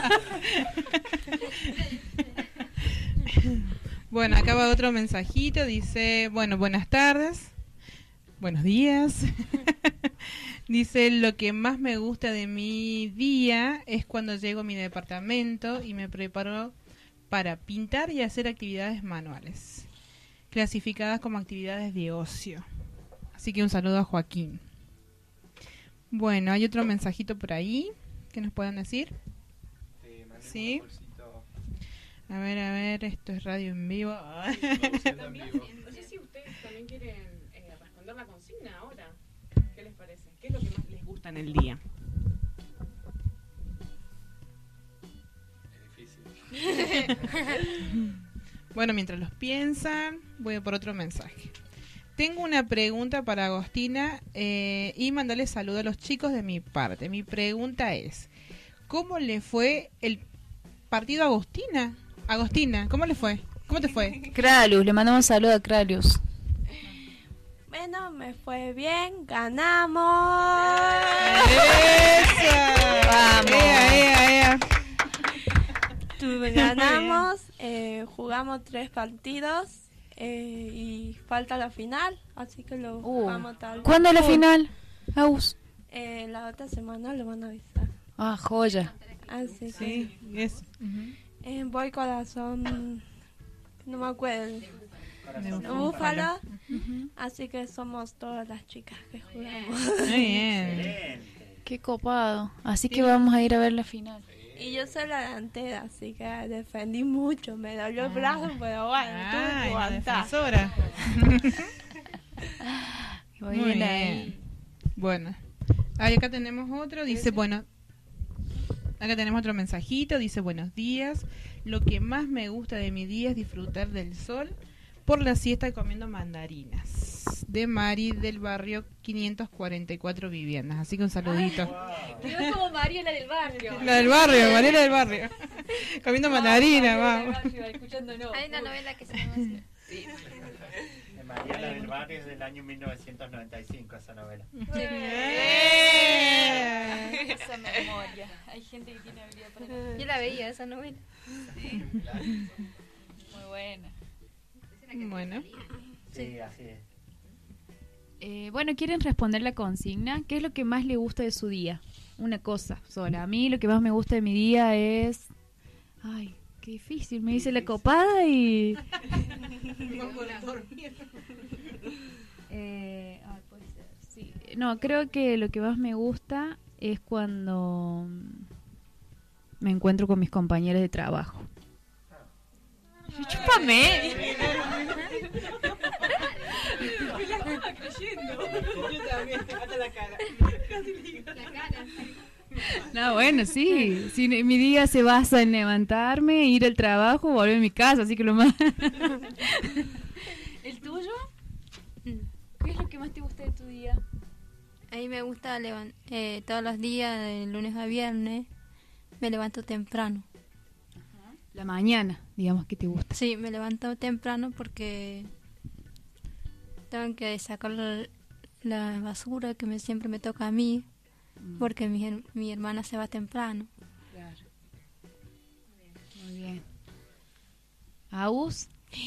Bueno, acá va otro mensajito. Dice, bueno, buenas tardes. Buenos días. Dice, lo que más me gusta de mi día es cuando llego a mi departamento y me preparo para pintar y hacer actividades manuales, clasificadas como actividades de ocio. Así que un saludo a Joaquín. Bueno, hay otro mensajito por ahí que nos puedan decir. Sí. A ver, a ver, esto es radio en vivo. También, no sé si ustedes también quieren eh, responder la consigna ahora. ¿Qué les parece? ¿Qué es lo que más les gusta en el día? Es difícil. Bueno, mientras los piensan, voy por otro mensaje. Tengo una pregunta para Agostina eh, y mandarle saludo a los chicos de mi parte. Mi pregunta es, ¿cómo le fue el partido a Agostina? Agostina, ¿cómo le fue? ¿Cómo te fue? Kralus, le mandamos un saludo a Kralus. Bueno, me fue bien, ganamos. ¡Esa! Vamos. Ea, ea, ea. Tu- ganamos, eh, jugamos tres partidos eh, y falta la final, así que lo jugamos tal. ¿Cuándo es la Uh, final, Agus? Eh, la otra semana lo van a avisar. Ah, joya. Así Sí, que es. eh, voy corazón, no me acuerdo. Corazón No, Búfalo. Ujú. Así que somos todas las chicas que jugamos. Muy bien. Qué copado. Así que vamos a ir a ver la final. Y yo soy la delantera, así que defendí mucho. Me dolió el brazo, pero bueno, Ah, tuve que la aguantar. defensora. Muy Muy bien bien. ahí. Bueno, ahí acá tenemos otro. Dice, bueno, acá tenemos otro mensajito. Dice, buenos días. Lo que más me gusta de mi día es disfrutar del sol por la siesta comiendo mandarinas. De Mari del barrio quinientos cuarenta y cuatro Viviendas. Así que un saludito. Quedó como María, la del barrio. La del barrio, Mariela del barrio. Comiendo mandarinas, Mariela vamos. del barrio, escuchándonos. Hay una novela que se llama así. Sí. De Mariela del Barrio es del año mil novecientos noventa y cinco esa novela. ¡Eh! Esa memoria. Hay gente que tiene habilidad para eso. Yo la veía, esa novela. Sí. Muy buena. Bueno. Sí, así es. Eh, bueno, ¿quieren responder la consigna? ¿Qué es lo que más le gusta de su día? Una cosa sola. A mí lo que más me gusta de mi día es... Ay, qué difícil. Me dice la copada y... eh, ay, puede ser, sí. No, creo que lo que más me gusta es cuando me encuentro con mis compañeros de trabajo. ¡Chúpame! Yo también, hasta la cara. La cara. No, bueno, sí. sí. Mi día se basa en levantarme, ir al trabajo, volver a mi casa, así que lo más... ¿El tuyo? ¿Qué es lo que más te gusta de tu día? A mí me gusta levan- eh, todos los días, de lunes a viernes, me levanto temprano. La mañana, digamos, que te gusta. Sí, me levanto temprano porque tengo que sacar la, la basura que me, siempre me toca a mí, porque mi, her- mi hermana se va temprano. Claro. Muy bien. ¿Agus?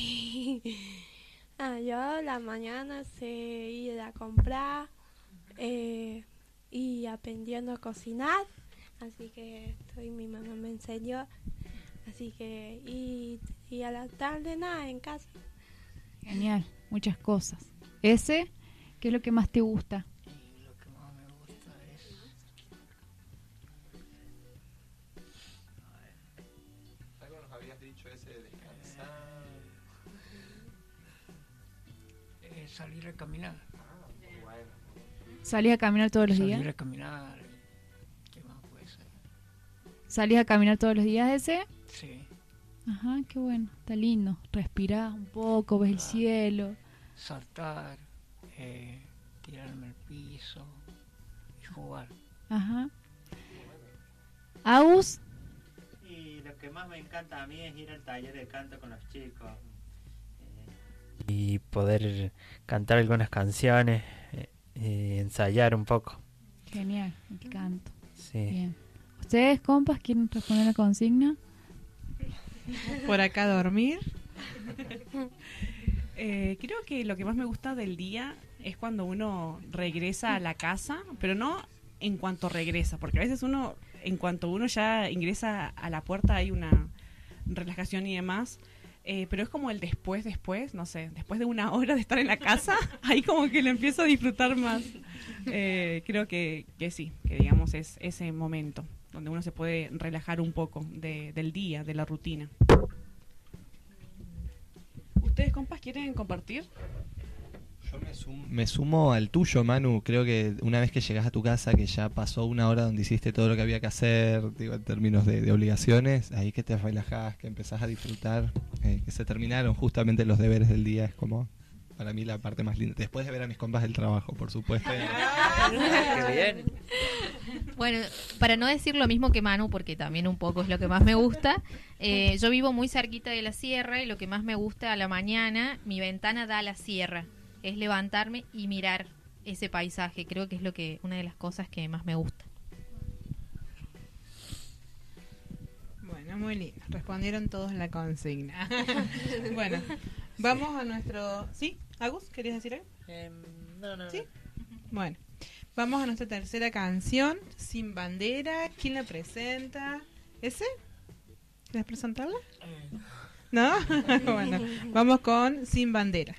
Ah, yo la mañana sé ir a comprar eh, y aprendiendo a cocinar, así que estoy, mi mamá me enseñó, así que y, y a la tarde nada en casa. Genial, muchas cosas. ¿Ese? ¿Qué es lo que más te gusta? Y lo que más me gusta es... Algo nos habías dicho ese de descansar. eh, salir a caminar. ¿Salís a caminar todos los salir días? a caminar. ¿Qué más puede ser? ¿Salís a caminar todos los días ese? Sí. Ajá, qué bueno, está lindo. Respirás un poco, ves el cielo. Saltar, eh, tirarme al piso y jugar. Ajá. ¿Agus? Y lo que más me encanta a mí es ir al taller de canto con los chicos. Eh, y poder cantar algunas canciones eh, y ensayar un poco. Genial, el canto. Sí. Bien. ¿Ustedes, compas, quieren responder la consigna? Por acá dormir. Eh, creo que lo que más me gusta del día es cuando uno regresa a la casa, pero no en cuanto regresa, porque a veces uno, en cuanto uno ya ingresa a la puerta hay una relajación y demás, eh, pero es como el después, después, no sé, después de una hora de estar en la casa, ahí como que lo empiezo a disfrutar más. Eh, creo que, que sí, que digamos es ese momento donde uno se puede relajar un poco de, del día, de la rutina. ¿Ustedes, compas, quieren compartir? Yo me sumo, me sumo al tuyo, Manu. Creo que una vez que llegas a tu casa, que ya pasó una hora donde hiciste todo lo que había que hacer, digo, en términos de, de obligaciones, ahí que te relajás, que empezás a disfrutar, eh, que se terminaron justamente los deberes del día, es como para mí la parte más linda. Después de ver a mis compas del trabajo, por supuesto. Qué bien. Bueno, para no decir lo mismo que Manu, porque también un poco es lo que más me gusta, eh, yo vivo muy cerquita de la sierra y lo que más me gusta a la mañana, mi ventana da a la sierra, es levantarme y mirar ese paisaje. Creo que es lo que una de las cosas que más me gusta. Bueno, lindo, muy lindo. Respondieron todos la consigna. Bueno, vamos a nuestro... ¿Sí? ¿Agus? ¿Querías decir algo? Eh, no, no, ¿Sí? no. Bueno, vamos a nuestra tercera canción, Sin Bandera. ¿Quién la presenta? ¿Ese? ¿Quieres presentarla? ¿No? Bueno, vamos con Sin Bandera.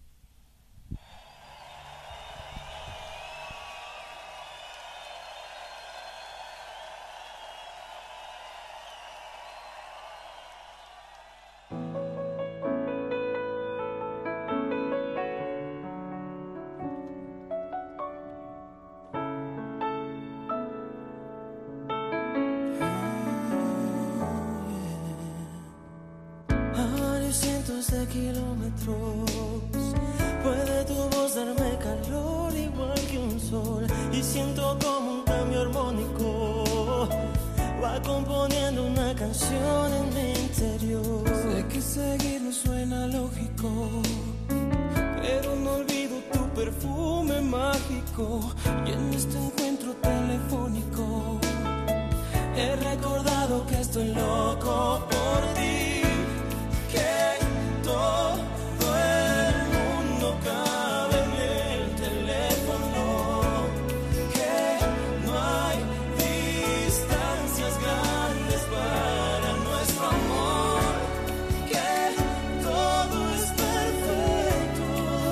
De kilómetros puede tu voz darme calor igual que un sol, y siento como un cambio armónico va componiendo una canción en mi interior. Sé que seguir no suena lógico, pero no olvido tu perfume mágico, y en este encuentro telefónico he recordado que estoy loco por ti, que todo el mundo cabe en el teléfono, que no hay distancias grandes para nuestro amor, que todo es perfecto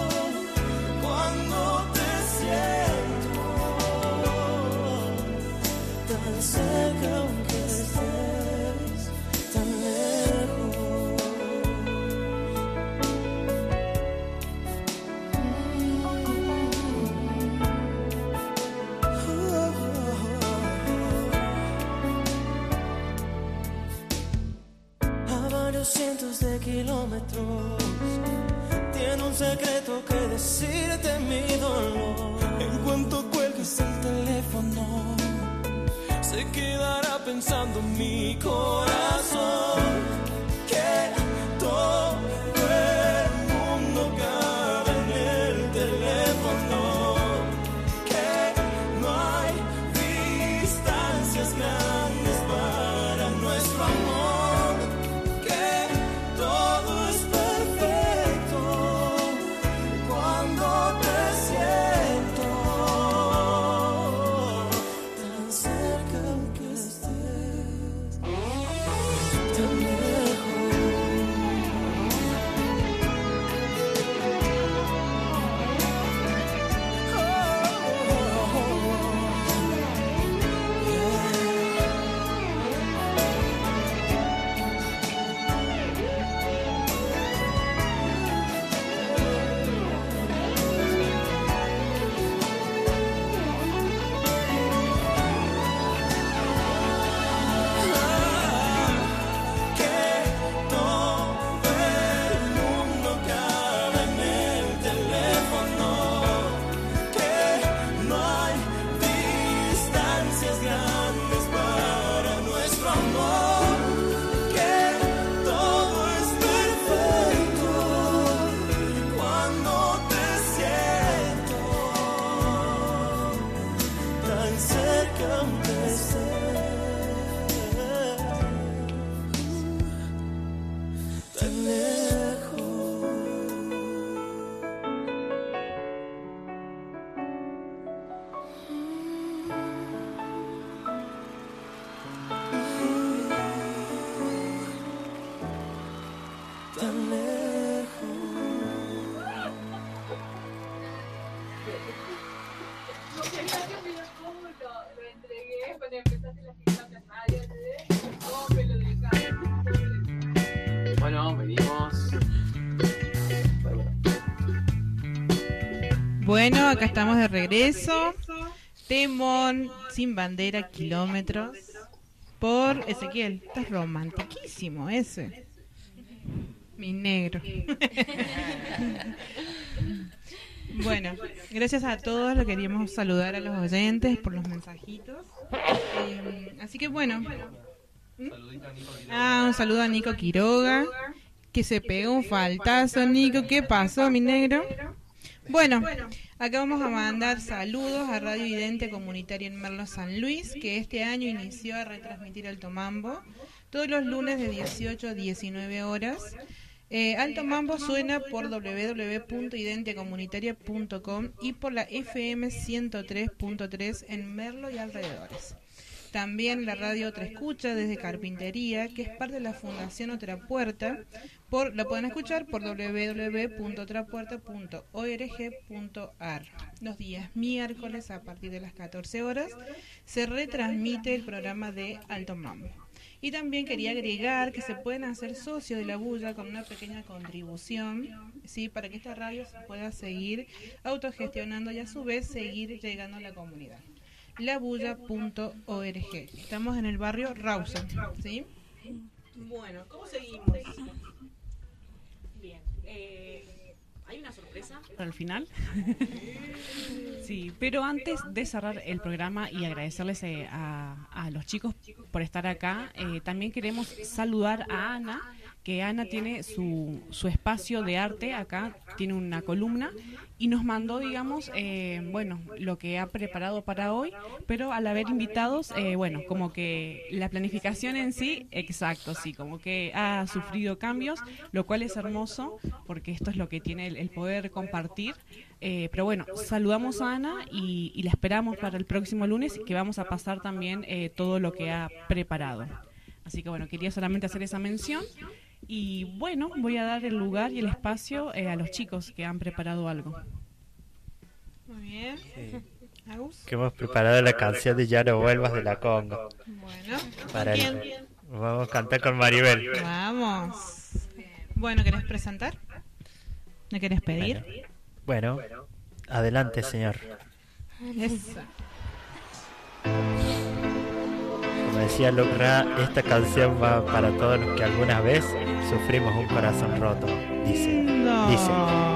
cuando te siento tan cerca aunque estés tan lejos. Cientos de kilómetros tiene un secreto que decirte mi dolor. En cuanto cuelgues el teléfono se quedará pensando mi corazón, que todo el mundo cabe en el teléfono, que no hay distancias grandes para nuestro amor. Bueno, venimos. Bueno, acá estamos de regreso. Temón, Sin Bandera, Kilómetros. Por Ezequiel. Estás romantiquísimo ese. Mi negro. Bueno, gracias a todos. Lo queríamos saludar a los oyentes por los mensajitos. Eh, así que bueno. ¿Mm? Ah, un saludo a Nico Quiroga, que se pegó un faltazo. Nico, ¿qué pasó, mi negro? Bueno, acá vamos a mandar saludos a Radio Idente Comunitaria en Merlo San Luis, que este año inició a retransmitir Alto Mambo todos los lunes de dieciocho a diecinueve horas. Eh, Alto Mambo suena por doble u doble u doble u punto identia comunitaria punto com y por la F M ciento tres punto tres en Merlo y alrededores. También la radio Otra Escucha desde Carpintería, que es parte de la Fundación Otra Puerta. Por, la pueden escuchar por doble u doble u doble u punto otra puerta punto org punto ar. Los días miércoles a partir de las catorce horas se retransmite el programa de Alto Mambo. Y también quería agregar que se pueden hacer socios de la bulla con una pequeña contribución, ¿sí? Para que esta radio se pueda seguir autogestionando y a su vez seguir llegando a la comunidad. la bulla punto org. Estamos en el barrio Rawson, ¿sí? Bueno, ¿cómo seguimos? Bien. Eh, ¿Hay una sorpresa para el final? Sí, pero antes de cerrar el programa y agradecerles eh, a, a los chicos por estar acá, eh, también queremos saludar a Ana, que Ana tiene su, su espacio de arte acá, tiene una columna y nos mandó, digamos, eh, bueno, lo que ha preparado para hoy, pero al haber invitados, eh, bueno, como que la planificación en sí, exacto, sí, como que ha sufrido cambios, lo cual es hermoso, porque esto es lo que tiene el, el poder compartir. Eh, pero bueno, saludamos a Ana y, y la esperamos para el próximo lunes, que vamos a pasar también eh, todo lo que ha preparado. Así que bueno, quería solamente hacer esa mención. Y bueno, voy a dar el lugar y el espacio eh, a los chicos que han preparado algo. Muy bien. Sí. ¿Agus? Que hemos preparado la canción de Ya no vuelvas de la Congo. Bueno, para ¿quién? el, vamos a cantar con Maribel. Vamos. Bueno, ¿querés presentar? ¿Me querés pedir? Bueno, bueno, adelante, señor. Esa. Como decía Lucra, esta canción va para todos los que alguna vez sufrimos un corazón roto. Dice, no. dice.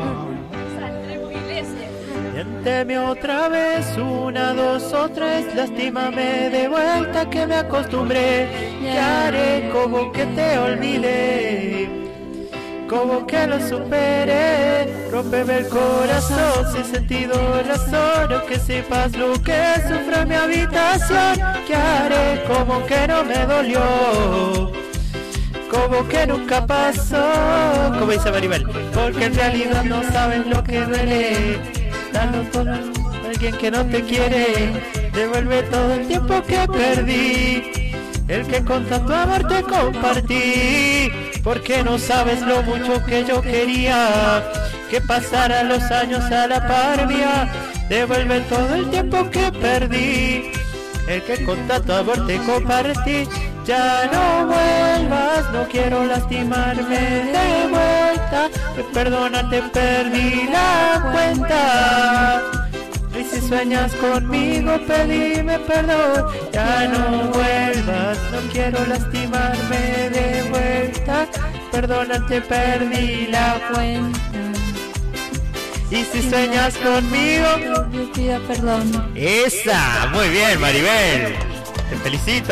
Miénteme otra vez, una, dos o tres, lastímame de vuelta que me acostumbré. ¿Qué haré? Como que te olvidé, como que lo superé. Rómpeme el corazón sin sentido razón, o que sepas lo que sufre en mi habitación. ¿Qué haré? Como que no me dolió, como que nunca pasó. Como dice Maribel, porque en realidad no sabes lo que duele. Dalo todo a alguien que no te quiere. Devuelve todo el tiempo que perdí, el que con tanto amor te compartí. Porque no sabes lo mucho que yo quería que pasara los años a la par mía. Devuelve todo el tiempo que perdí, el que con tanto amor te compartí. Ya no vuelvas, no quiero lastimarme de vuelta. Perdónate, perdí la cuenta. Y si sueñas conmigo, pedime perdón. Ya no vuelvas, no quiero lastimarme de vuelta. Perdónate, perdí la cuenta. Y si sueñas conmigo, yo pido perdón. ¡Esa! Muy bien, Maribel. Te felicito.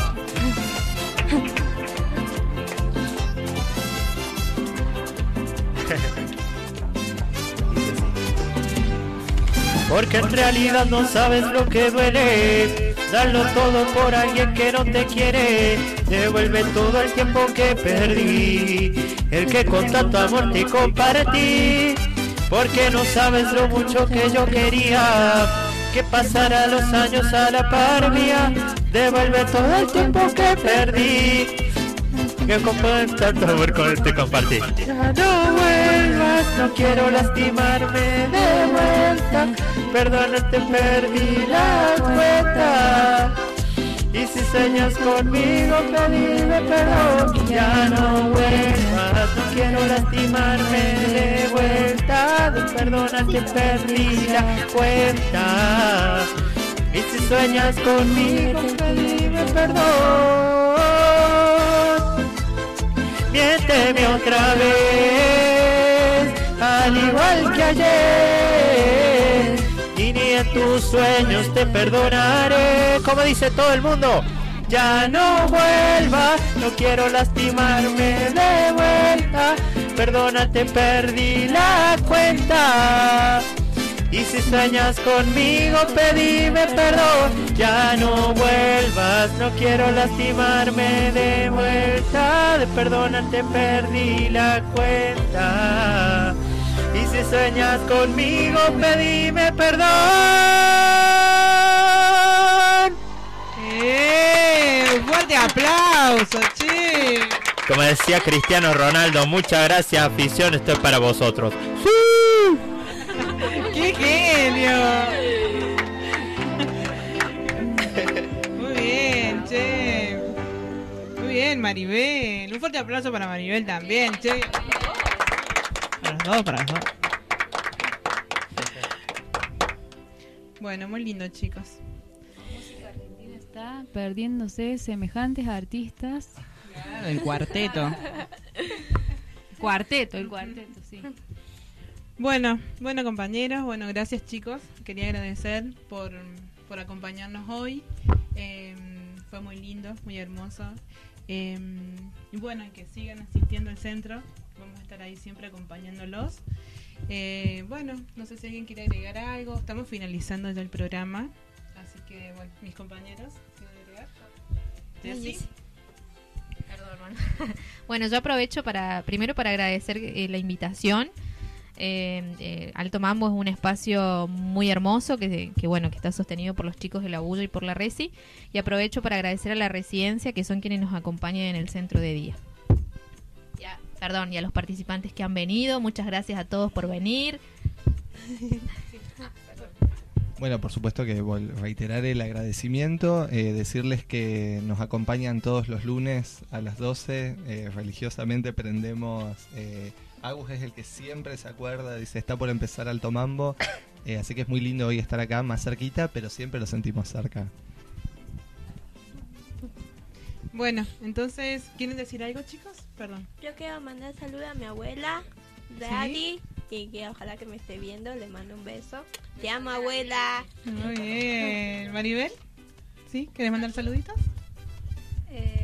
Porque en realidad no sabes lo que duele. Darlo todo por alguien que no te quiere. Devuelve todo el tiempo que perdí, el que con tanto amor te compartí. Porque no sabes lo mucho que yo quería que pasara los años a la par mía. Devuelve todo el tiempo que perdí, que con tanto amor con te compartí. Ya no vuelvas, no quiero lastimarme de vuelta. Perdónate, perdí la cuenta. Y si sueñas conmigo, pedime perdón. Ya no vuelvas, no quiero lastimarme de vuelta. Perdónate, perdí la cuenta. Y si sueñas conmigo, pedime perdón. Miénteme otra vez, al igual que ayer, y ni en tus sueños te perdonaré. Como dice todo el mundo, ya no vuelvas, no quiero lastimarme de vuelta. Perdónate, perdí la cuenta. Y si sueñas conmigo, pedime perdón. Ya no vuelvas, no quiero lastimarme de vuelta. De perdonarte perdí la cuenta. Y si sueñas conmigo, pedime perdón. ¡Eh! ¡Un fuerte aplauso, che! Como decía Cristiano Ronaldo, muchas gracias, afición, esto es para vosotros. ¡Sí! ¡Qué genio! Muy bien, che. Muy bien, Maribel. Un fuerte aplauso para Maribel también, che. Para los dos, para los dos. Bueno, muy lindo, chicos. La música argentina está perdiéndose semejantes artistas. Claro, el cuarteto. Cuarteto, el cuarteto, sí. Bueno, bueno compañeros, bueno, gracias chicos. Quería agradecer por, por acompañarnos hoy. Eh, fue muy lindo, muy hermoso. Eh, y bueno, que sigan asistiendo al centro. Vamos a estar ahí siempre acompañándolos. Eh, bueno, no sé si alguien quiere agregar algo. Estamos finalizando ya el programa. Así que, bueno, mis compañeros, ¿quieren agregar? ¿Jessy? Perdón, hermano. Bueno, yo aprovecho para primero para agradecer eh, la invitación. Eh, eh, Alto Mambo es un espacio muy hermoso que, que bueno que está sostenido por los chicos de la Bulla y por la Resi, y aprovecho para agradecer a la Residencia, que son quienes nos acompañan en el centro de día. Ya, perdón, y a los participantes que han venido, muchas gracias a todos por venir. Bueno, por supuesto que vol- reiterar el agradecimiento, eh, decirles que nos acompañan todos los lunes a las doce, eh, religiosamente prendemos... Eh, Agus es el que siempre se acuerda, dice, está por empezar Alto Mambo, eh, así que es muy lindo hoy estar acá más cerquita, pero siempre lo sentimos cerca. Bueno, entonces, ¿quieren decir algo, chicos? Perdón. Yo quiero mandar saludos a mi abuela, Daddy, y que ojalá que me esté viendo, le mando un beso. Te amo, abuela. Muy bien. ¿Maribel? ¿Sí? ¿Quieres mandar saluditos? Eh,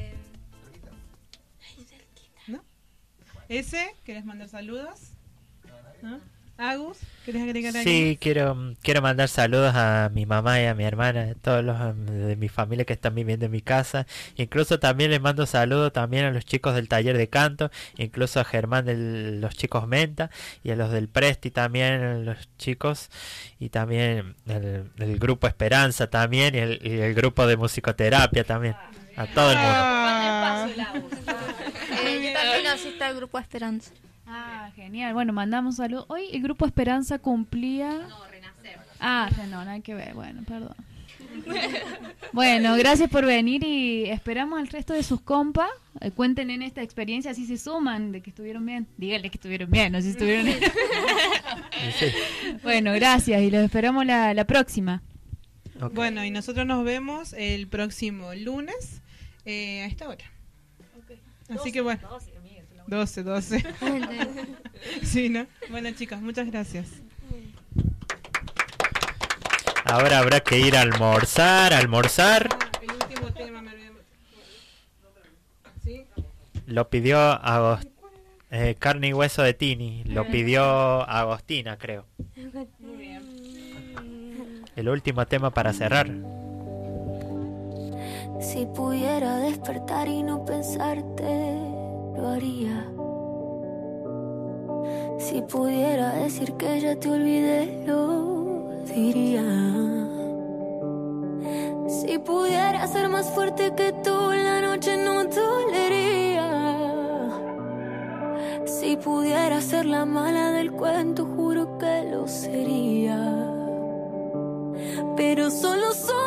¿No? ¿Ese? ¿Quieres mandar saludos? ¿No? Agus, ¿quieres agregar algo? Sí, quiero quiero mandar saludos a mi mamá y a mi hermana, a todos los um, de mi familia que están viviendo en mi casa. Incluso también les mando saludos también a los chicos del taller de canto, incluso a Germán de los chicos Menta, y a los del Presti también, a los chicos, y también el, el grupo Esperanza también, y el, y el grupo de musicoterapia también, a todo el mundo. Ah. eh, yo también asisto al grupo Esperanza. Ah, genial. Bueno, mandamos saludos. Hoy el grupo Esperanza cumplía... No, Renacer. Ah, no, nada que ver. Bueno, perdón. Bueno, gracias por venir y esperamos al resto de sus compas. Eh, cuenten en esta experiencia si se suman de que estuvieron bien. Díganle que estuvieron bien, no si estuvieron bien. Sí. Bueno, gracias y los esperamos la, la próxima. Okay. Bueno, y nosotros nos vemos el próximo lunes eh, a esta hora. Okay. Así doce, que bueno. doce, doce. Sí, ¿no? Bueno, chicas, muchas gracias. Ahora habrá que ir a almorzar, almorzar. Ah, el último tema me olvidé. ¿Sí? Lo pidió Agos- eh, Carne y Hueso de Tini. Lo pidió Agostina, creo. Muy bien. El último tema para cerrar. Si pudiera despertar y no pensarte, lo haría. Si pudiera decir que ya te olvidé, lo diría. Si pudiera ser más fuerte que tú, la noche no dolería. Si pudiera ser la mala del cuento, juro que lo sería. Pero solo soy